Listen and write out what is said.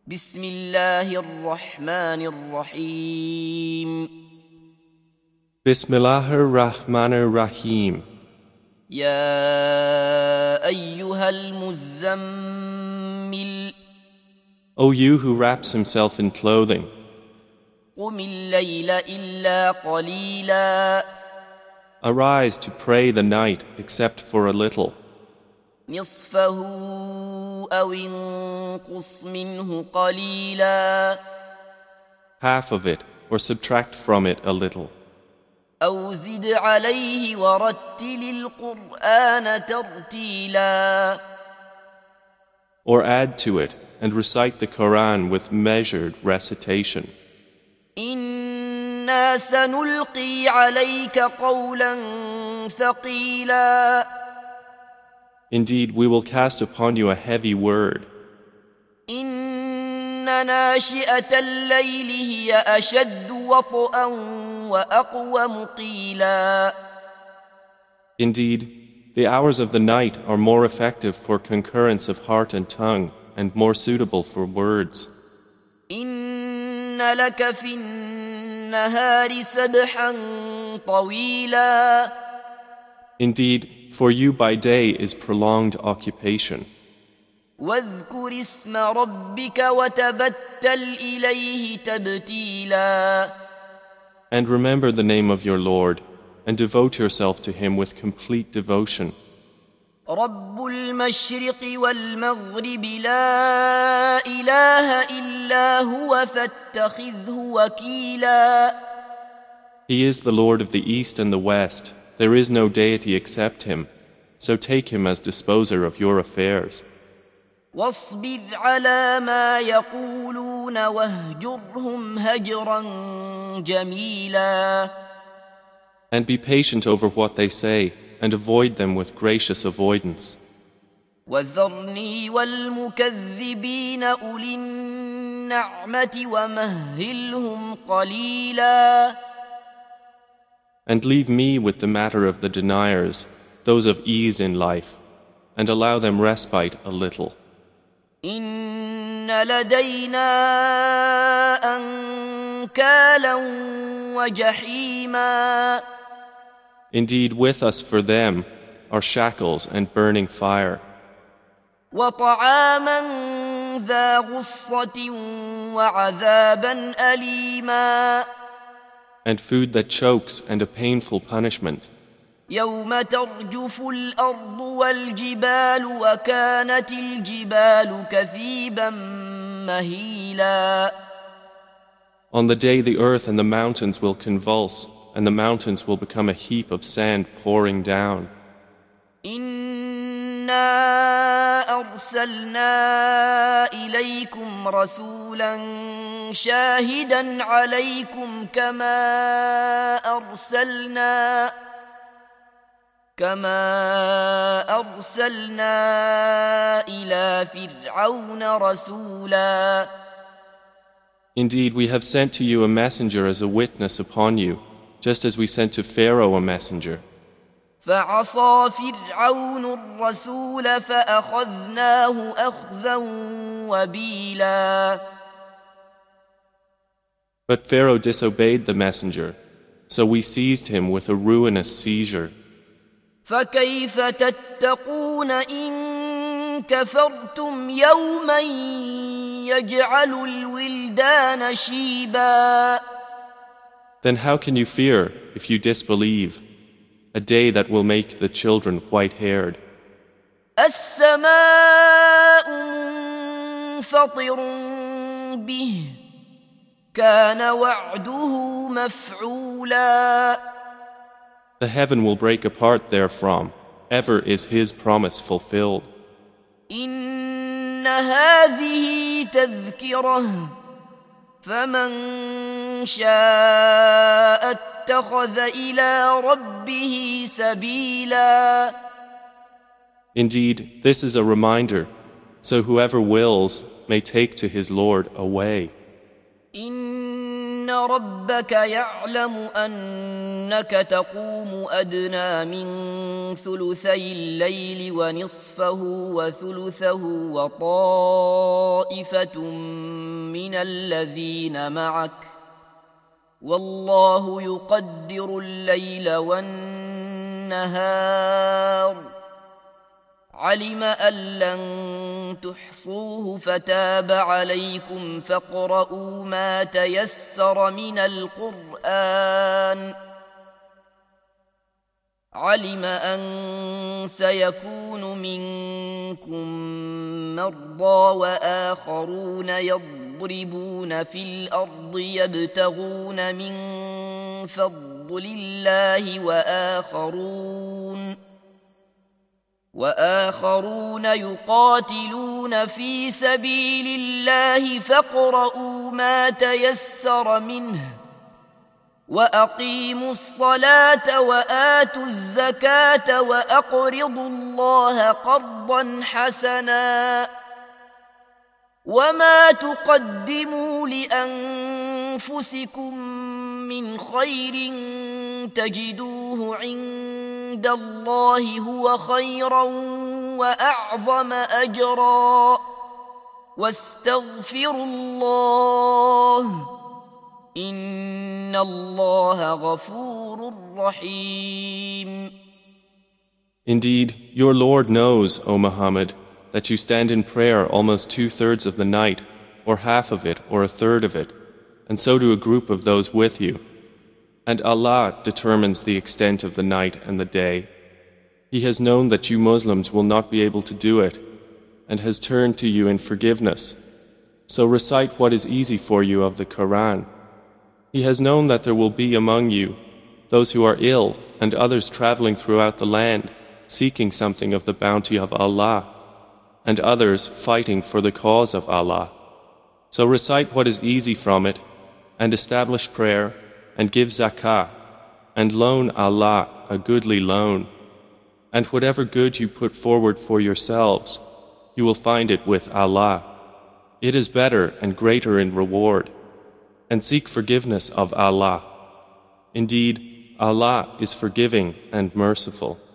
بسم الله الرحمن الرحيم Bismillahir Rahmanir Rahim. يا أيها المزمل O you who wraps himself in clothing, قم الليل إلا قليلا arise to pray the night except for a little, نصفه أو انقص منه قليلا half of it, or subtract from it a little, أو زد عليه ورتل القرآن ترتيلا or add to it and recite the Quran with measured recitation. إنا سنلقي عليك قولا ثقيلا Indeed, we will cast upon you a heavy word. إن ناشئة الليل هي أشد وطئا وأقوم قيلا Indeed, the hours of the night are more effective for concurrence of heart and tongue and more suitable for words. إن لك في النهار سبحا طويلا Indeed, for you by day is prolonged occupation. واذكر اسم ربك وتبتل إليه تبتيلا And remember the name of your Lord, and devote yourself to Him with complete devotion. رب المشرق والمغرب لا إله إلا هو فاتخذه وكيلا He is the Lord of the East and the West. There is no deity except Him. So take Him as disposer of your affairs. واصبر على ما يقولون واهجرهم هجرا جميلا And be patient over what they say, and avoid them with gracious avoidance. وذرني والمكذبين أولي النعمة ومهلهم قليلا And leave me with the matter of the deniers, those of ease in life, and allow them respite a little. إن لدينا أنكالا وجحيما Indeed, with us for them are shackles and burning fire, وطعاما ذا غصة وعذابا أليما and food that chokes and a painful punishment. يوم ترجف الأرض والجبال وكانت الجبال كثيبا مهيلا On the day the earth and the mountains will convulse, and the mountains will become a heap of sand pouring down. إنا أرسلنا إليكم رسولا شاهدا عليكم كما أرسلنا إلى فرعون رسولا Indeed, we have sent to you a messenger as a witness upon you, just as we sent to Pharaoh a messenger. فعصى فرعون الرسول فأخذناه أخذا وبيلا But Pharaoh disobeyed the messenger, so we seized him with a ruinous seizure. فكيف تتقون إن كفرتم يوما يجعل الولدان شيبا Then how can you fear, if you disbelieve, a day that will make the children white-haired? السماء منفطر به كان وعده مفعولا The heaven will break apart therefrom. Ever is His promise fulfilled. إن هذه تذكرة فمن شاء اتخذ إلى ربه سبيلا Indeed, this is a reminder, so whoever wills may take to his Lord a way. إن إن ربك يعلم أنك تقوم أدنى من ثلثي الليل ونصفه وثلثه وطائفة من الذين معك والله يقدر الليل والنهار علم أن لن تحصوه فتاب عليكم فاقرؤوا ما تيسر من القرآن علم أن سيكون منكم مرضى وآخرون يضربون في الأرض يبتغون من فضل الله وآخرون يقاتلون في سبيل الله فاقرؤوا ما تيسر منه وأقيموا الصلاة وآتوا الزكاة وأقرضوا الله قرضا حسنا وما تقدموا لأنفسكم من خير تجدوه عند الله هو خيرا وأعظم أجرا واستغفروا الله إن الله غفور رحيم. Indeed, your Lord knows, O Muhammad, that you stand in prayer almost 2/3 of the night, or half of it, or 1/3 of it, and so do a group of those with you. And Allah determines the extent of the night and the day. He has known that you Muslims will not be able to do it, and has turned to you in forgiveness. So recite what is easy for you of the Quran. He has known that there will be among you those who are ill and others traveling throughout the land, seeking something of the bounty of Allah, and others fighting for the cause of Allah. So recite what is easy from it, and establish prayer, and give zakah, and loan Allah a goodly loan. And whatever good you put forward for yourselves, you will find it with Allah. It is better and greater in reward. And seek forgiveness of Allah. Indeed, Allah is forgiving and merciful.